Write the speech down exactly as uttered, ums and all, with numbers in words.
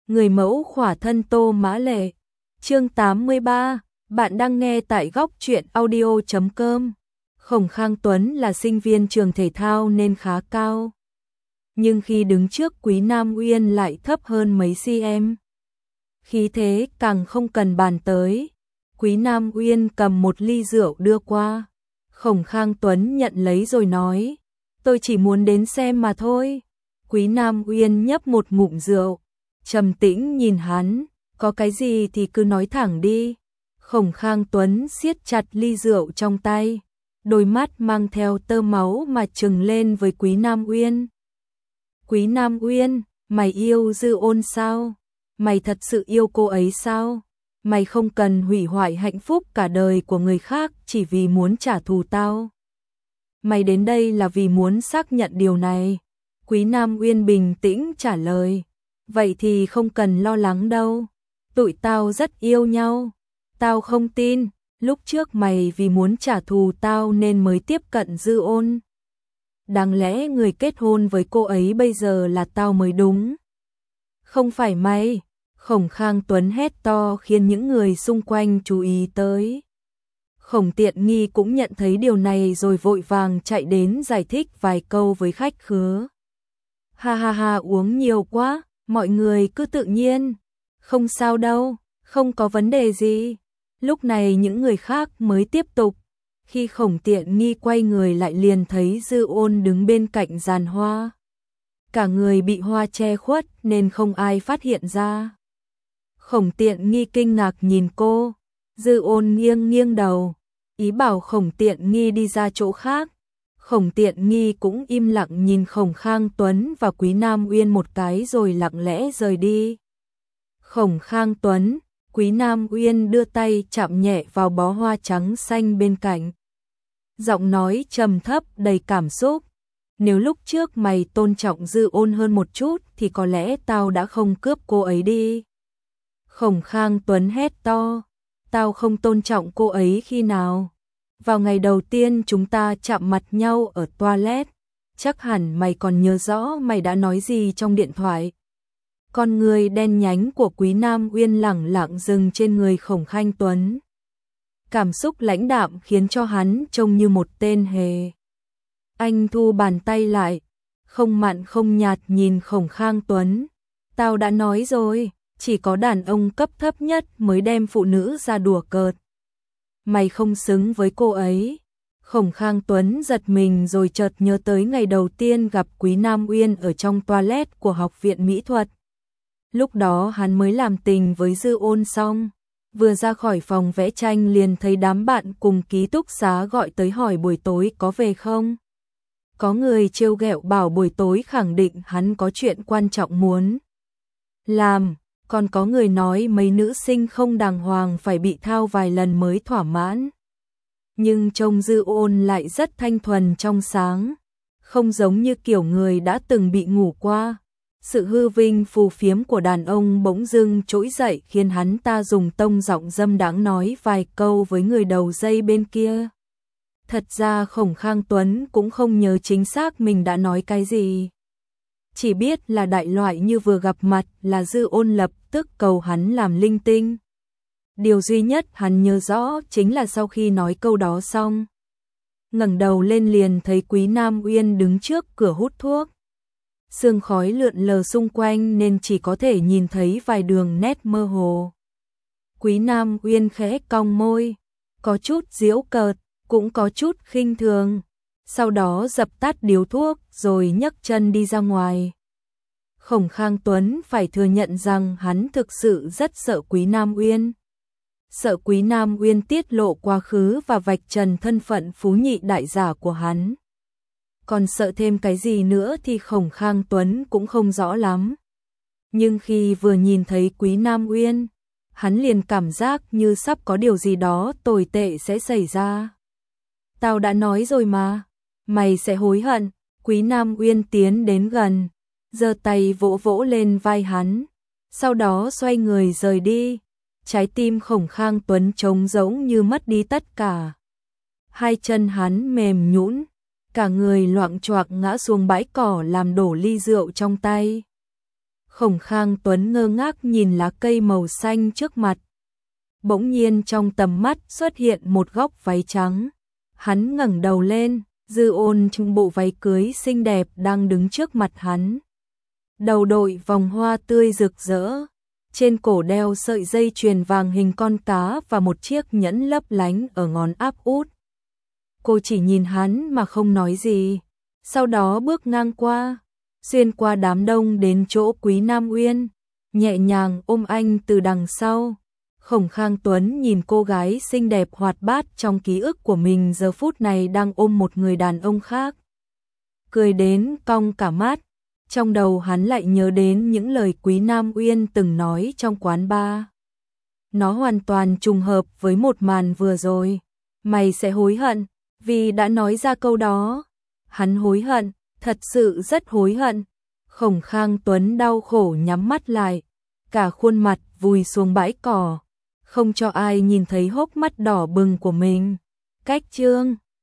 Người mẫu khỏa thân Tô Mã Lệ. Chương tám mươi ba, bạn đang nghe tại góc truyện audio chấm com. Khổng Khang Tuấn là sinh viên trường thể thao nên khá cao. Nhưng khi đứng trước Quý Nam Uyên lại thấp hơn mấy cm. Khí thế càng không cần bàn tới. Quý Nam Uyên cầm một ly rượu đưa qua. Khổng Khang Tuấn nhận lấy rồi nói, tôi chỉ muốn đến xem mà thôi. Quý Nam Uyên nhấp một ngụm rượu, trầm tĩnh nhìn hắn, có cái gì thì cứ nói thẳng đi. Khổng Khang Tuấn siết chặt ly rượu trong tay, đôi mắt mang theo tơ máu mà trừng lên với Quý Nam Uyên. Quý Nam Uyên, mày yêu Dư Ôn sao? Mày thật sự yêu cô ấy sao? Mày không cần hủy hoại hạnh phúc cả đời của người khác chỉ vì muốn trả thù tao. Mày đến đây là vì muốn xác nhận điều này. Quý Nam Uyên bình tĩnh trả lời. Vậy thì không cần lo lắng đâu. Tụi tao rất yêu nhau. Tao không tin, lúc trước mày vì muốn trả thù tao nên mới tiếp cận Dư Ôn. Đáng lẽ người kết hôn với cô ấy bây giờ là tao mới đúng. Không phải mày. Khổng Khang Tuấn hét to khiến những người xung quanh chú ý tới. Khổng Tiện Nghi cũng nhận thấy điều này rồi vội vàng chạy đến giải thích vài câu với khách khứa. Ha ha ha, uống nhiều quá, mọi người cứ tự nhiên. Không sao đâu, không có vấn đề gì. Lúc này những người khác mới tiếp tục. Khi Khổng Tiện Nghi quay người lại liền thấy Dư Ôn đứng bên cạnh giàn hoa. Cả người bị hoa che khuất nên không ai phát hiện ra. Khổng Tiện Nghi kinh ngạc nhìn cô. Dư Ôn nghiêng nghiêng đầu, ý bảo Khổng Tiện Nghi đi ra chỗ khác. Khổng Tiện Nghi cũng im lặng nhìn Khổng Khang Tuấn và Quý Nam Uyên một cái rồi lặng lẽ rời đi. Khổng Khang Tuấn, Quý Nam Uyên đưa tay chạm nhẹ vào bó hoa trắng xanh bên cạnh. Giọng nói trầm thấp đầy cảm xúc. Nếu lúc trước mày tôn trọng Dư Ôn hơn một chút thì có lẽ tao đã không cướp cô ấy đi. Khổng Khang Tuấn hét to, tao không tôn trọng cô ấy khi nào? Vào ngày đầu tiên chúng ta chạm mặt nhau ở toilet, chắc hẳn mày còn nhớ rõ mày đã nói gì trong điện thoại. Con người đen nhánh của Quý Nam Uyên lẳng lặng dừng trên người Khổng Khang Tuấn. Cảm xúc lãnh đạm khiến cho hắn trông như một tên hề. Anh thu bàn tay lại, không mặn không nhạt nhìn Khổng Khang Tuấn. Tao đã nói rồi, chỉ có đàn ông cấp thấp nhất mới đem phụ nữ ra đùa cợt. Mày không xứng với cô ấy. Khổng Khang Tuấn giật mình rồi chợt nhớ tới ngày đầu tiên gặp Quý Nam Uyên ở trong toilet của học viện mỹ thuật. Lúc đó hắn mới làm tình với Dư Ôn xong. Vừa ra khỏi phòng vẽ tranh liền thấy đám bạn cùng ký túc xá gọi tới hỏi buổi tối có về không. Có người trêu ghẹo bảo buổi tối khẳng định hắn có chuyện quan trọng muốn làm. Còn có người nói mấy nữ sinh không đàng hoàng phải bị thao vài lần mới thỏa mãn. Nhưng trông Dư Ôn lại rất thanh thuần trong sáng, không giống như kiểu người đã từng bị ngủ qua. Sự hư vinh phù phiếm của đàn ông bỗng dưng trỗi dậy khiến hắn ta dùng tông giọng dâm đãng nói vài câu với người đầu dây bên kia. Thật ra Khổng Khang Tuấn cũng không nhớ chính xác mình đã nói cái gì. Chỉ biết là đại loại như vừa gặp mặt là Dư Ôn lập tức cầu hắn làm linh tinh. Điều duy nhất hắn nhớ rõ chính là sau khi nói câu đó xong, ngẩng đầu lên liền thấy Quý Nam Uyên đứng trước cửa hút thuốc. Sương khói lượn lờ xung quanh nên chỉ có thể nhìn thấy vài đường nét mơ hồ. Quý Nam Uyên khẽ cong môi, có chút giễu cợt, cũng có chút khinh thường. Sau đó dập tắt điếu thuốc rồi nhấc chân đi ra ngoài. Khổng Khang Tuấn phải thừa nhận rằng hắn thực sự rất sợ Quý Nam Uyên. Sợ Quý Nam Uyên tiết lộ quá khứ và vạch trần thân phận phú nhị đại giả của hắn. Còn sợ thêm cái gì nữa thì Khổng Khang Tuấn cũng không rõ lắm. Nhưng khi vừa nhìn thấy Quý Nam Uyên, hắn liền cảm giác như sắp có điều gì đó tồi tệ sẽ xảy ra. Tao đã nói rồi mà, mày sẽ hối hận. Quý Nam Uyên tiến đến gần, giơ tay vỗ vỗ lên vai hắn, sau đó xoay người rời đi. Trái tim Khổng Khang Tuấn trống rỗng như mất đi tất cả. Hai chân hắn mềm nhũn, cả người loạng choạng ngã xuống bãi cỏ làm đổ ly rượu trong tay. Khổng Khang Tuấn ngơ ngác nhìn lá cây màu xanh trước mặt. Bỗng nhiên trong tầm mắt xuất hiện một góc váy trắng. Hắn ngẩng đầu lên, Dư Ôn trong bộ váy cưới xinh đẹp đang đứng trước mặt hắn. Đầu đội vòng hoa tươi rực rỡ, trên cổ đeo sợi dây chuyền vàng hình con cá và một chiếc nhẫn lấp lánh ở ngón áp út. Cô chỉ nhìn hắn mà không nói gì, sau đó bước ngang qua, xuyên qua đám đông đến chỗ Quý Nam Uyên, nhẹ nhàng ôm anh từ đằng sau. Khổng Khang Tuấn nhìn cô gái xinh đẹp hoạt bát trong ký ức của mình giờ phút này đang ôm một người đàn ông khác. Cười đến cong cả mắt, trong đầu hắn lại nhớ đến những lời Quý Nam Uyên từng nói trong quán bar. Nó hoàn toàn trùng hợp với một màn vừa rồi. Mày sẽ hối hận vì đã nói ra câu đó. Hắn hối hận, thật sự rất hối hận. Khổng Khang Tuấn đau khổ nhắm mắt lại, cả khuôn mặt vùi xuống bãi cỏ, không cho ai nhìn thấy hốc mắt đỏ bừng của mình. Cách chương